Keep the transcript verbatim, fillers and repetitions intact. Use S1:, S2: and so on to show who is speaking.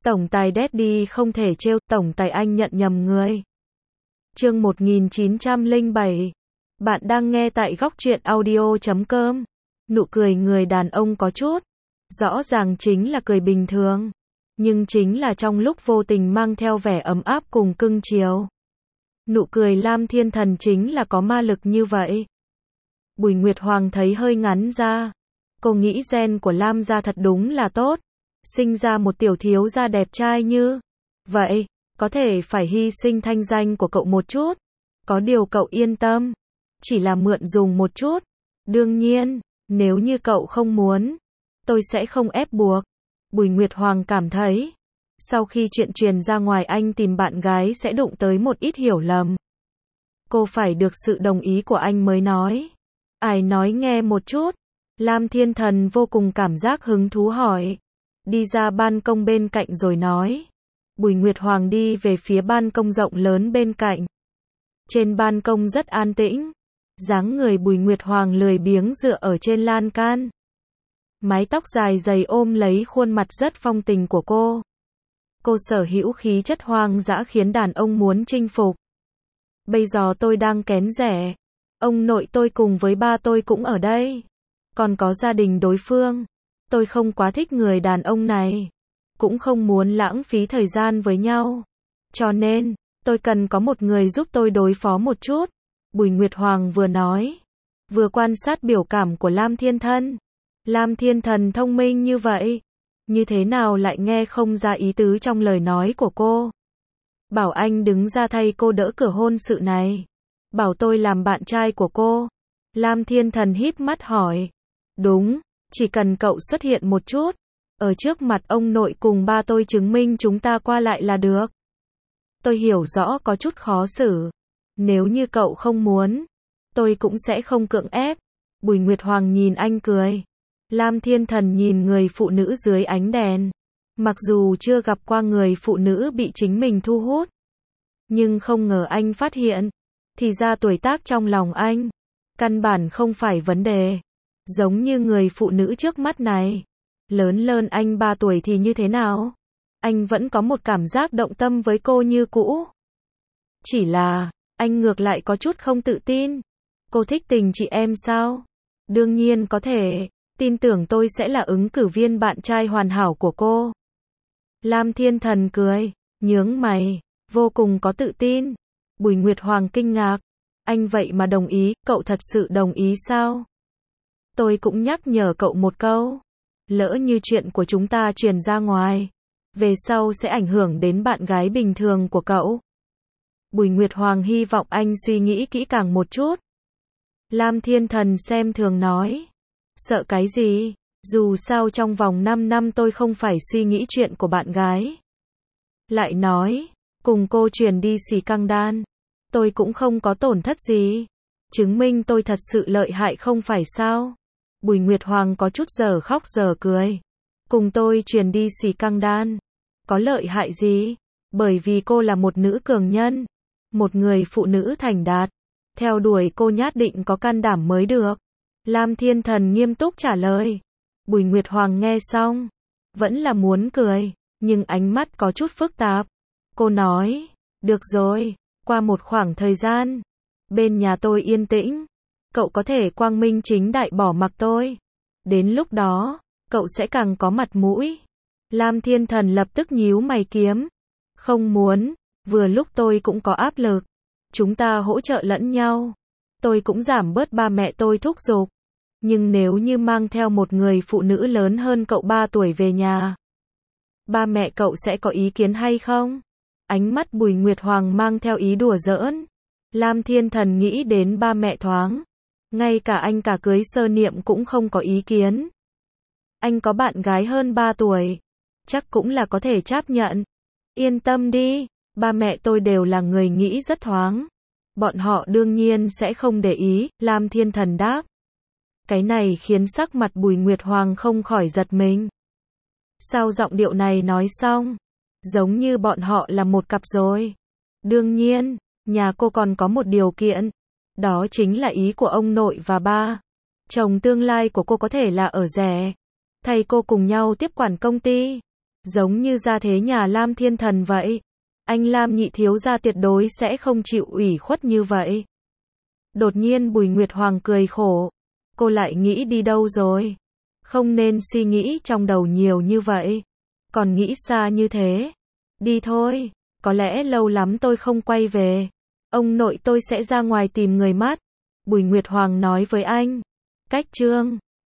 S1: Tổng tài Daddy không thể trêu, tổng tài anh nhận nhầm người. Chương một nghìn chín trăm lẻ bảy. Bạn đang nghe tại góc truyện audio chấm com. Nụ cười người đàn ông có chút, rõ ràng chính là cười bình thường, nhưng chính là trong lúc vô tình mang theo vẻ ấm áp cùng cưng chiều. Nụ cười Lam Thiên Thần chính là có ma lực như vậy. Bùi Nguyệt Hoàng thấy hơi ngắn ra. Cô nghĩ gen của Lam gia thật đúng là tốt. Sinh ra một tiểu thiếu gia đẹp trai như vậy, có thể phải hy sinh thanh danh của cậu một chút. Có điều cậu yên tâm, chỉ là mượn dùng một chút. Đương nhiên, nếu như cậu không muốn, tôi sẽ không ép buộc. Bùi Nguyệt Hoàng cảm thấy, sau khi chuyện truyền ra ngoài anh tìm bạn gái sẽ đụng tới một ít hiểu lầm. Cô phải được sự đồng ý của anh mới nói. Ai nói nghe một chút. Lam Thiên Thần vô cùng cảm giác hứng thú hỏi. Đi ra ban công bên cạnh rồi nói. Bùi Nguyệt Hoàng đi về phía ban công rộng lớn bên cạnh. Trên ban công rất an tĩnh. Dáng người Bùi Nguyệt Hoàng lười biếng dựa ở trên lan can. Mái tóc dài dày ôm lấy khuôn mặt rất phong tình của cô. Cô sở hữu khí chất hoang dã khiến đàn ông muốn chinh phục. Bây giờ tôi đang kén rẻ. Ông nội tôi cùng với ba tôi cũng ở đây. Còn có gia đình đối phương. Tôi không quá thích người đàn ông này. Cũng không muốn lãng phí thời gian với nhau. Cho nên, tôi cần có một người giúp tôi đối phó một chút. Bùi Nguyệt Hoàng vừa nói, vừa quan sát biểu cảm của Lam Thiên Thần. Lam Thiên Thần thông minh như vậy, như thế nào lại nghe không ra ý tứ trong lời nói của cô. Bảo anh đứng ra thay cô đỡ cửa hôn sự này. Bảo tôi làm bạn trai của cô. Lam Thiên Thần híp mắt hỏi. Đúng, chỉ cần cậu xuất hiện một chút, ở trước mặt ông nội cùng ba tôi chứng minh chúng ta qua lại là được. Tôi hiểu rõ có chút khó xử. Nếu như cậu không muốn, tôi cũng sẽ không cưỡng ép. Bùi Nguyệt Hoàng nhìn anh cười. Lam Thiên Thần nhìn người phụ nữ dưới ánh đèn. Mặc dù chưa gặp qua người phụ nữ bị chính mình thu hút, nhưng không ngờ anh phát hiện, thì ra tuổi tác trong lòng anh, căn bản không phải vấn đề. Giống như người phụ nữ trước mắt này, lớn hơn anh ba tuổi thì như thế nào? Anh vẫn có một cảm giác động tâm với cô như cũ. Chỉ là, anh ngược lại có chút không tự tin. Cô thích tình chị em sao? Đương nhiên có thể, tin tưởng tôi sẽ là ứng cử viên bạn trai hoàn hảo của cô. Lam Thiên Thần cười, nhướng mày, vô cùng có tự tin. Bùi Nguyệt Hoàng kinh ngạc. Anh vậy mà đồng ý, cậu thật sự đồng ý sao? Tôi cũng nhắc nhở cậu một câu. Lỡ như chuyện của chúng ta truyền ra ngoài, về sau sẽ ảnh hưởng đến bạn gái bình thường của cậu. Bùi Nguyệt Hoàng hy vọng anh suy nghĩ kỹ càng một chút. Lam Thiên Thần xem thường nói. Sợ cái gì? Dù sao trong vòng năm năm tôi không phải suy nghĩ chuyện của bạn gái. Lại nói, cùng cô truyền đi xì căng đan, tôi cũng không có tổn thất gì. Chứng minh tôi thật sự lợi hại không phải sao? Bùi Nguyệt Hoàng có chút giờ khóc giờ cười. Cùng tôi truyền đi xì căng đan, có lợi hại gì? Bởi vì cô là một nữ cường nhân, một người phụ nữ thành đạt. Theo đuổi cô nhất định có can đảm mới được. Lam Thiên Thần nghiêm túc trả lời. Bùi Nguyệt Hoàng nghe xong, vẫn là muốn cười, nhưng ánh mắt có chút phức tạp. Cô nói, được rồi, qua một khoảng thời gian, bên nhà tôi yên tĩnh, cậu có thể quang minh chính đại bỏ mặc tôi. Đến lúc đó, cậu sẽ càng có mặt mũi. Lam Thiên Thần lập tức nhíu mày kiếm. Không muốn, vừa lúc tôi cũng có áp lực. Chúng ta hỗ trợ lẫn nhau. Tôi cũng giảm bớt ba mẹ tôi thúc giục. Nhưng nếu như mang theo một người phụ nữ lớn hơn cậu ba tuổi về nhà, ba mẹ cậu sẽ có ý kiến hay không? Ánh mắt Bùi Nguyệt Hoàng mang theo ý đùa giỡn. Lam Thiên Thần nghĩ đến ba mẹ thoáng. Ngay cả anh cả cưới sơ niệm cũng không có ý kiến. Anh có bạn gái hơn ba tuổi, chắc cũng là có thể chấp nhận. Yên tâm đi, ba mẹ tôi đều là người nghĩ rất thoáng. Bọn họ đương nhiên sẽ không để ý, Lam Thiên Thần đáp. Cái này khiến sắc mặt Bùi Nguyệt Hoàng không khỏi giật mình. Sao giọng điệu này nói xong, giống như bọn họ là một cặp rồi. Đương nhiên, nhà cô còn có một điều kiện. Đó chính là ý của ông nội và ba. Chồng tương lai của cô có thể là ở rể, thầy cô cùng nhau tiếp quản công ty. Giống như gia thế nhà Lam Thiên Thần vậy. Anh Lam nhị thiếu gia tuyệt đối sẽ không chịu ủy khuất như vậy. Đột nhiên Bùi Nguyệt Hoàng cười khổ. Cô lại nghĩ đi đâu rồi? Không nên suy nghĩ trong đầu nhiều như vậy. Còn nghĩ xa như thế. Đi thôi, có lẽ lâu lắm tôi không quay về. Ông nội tôi sẽ ra ngoài tìm người mát. Bùi Nguyệt Hoàng nói với anh. Cách chương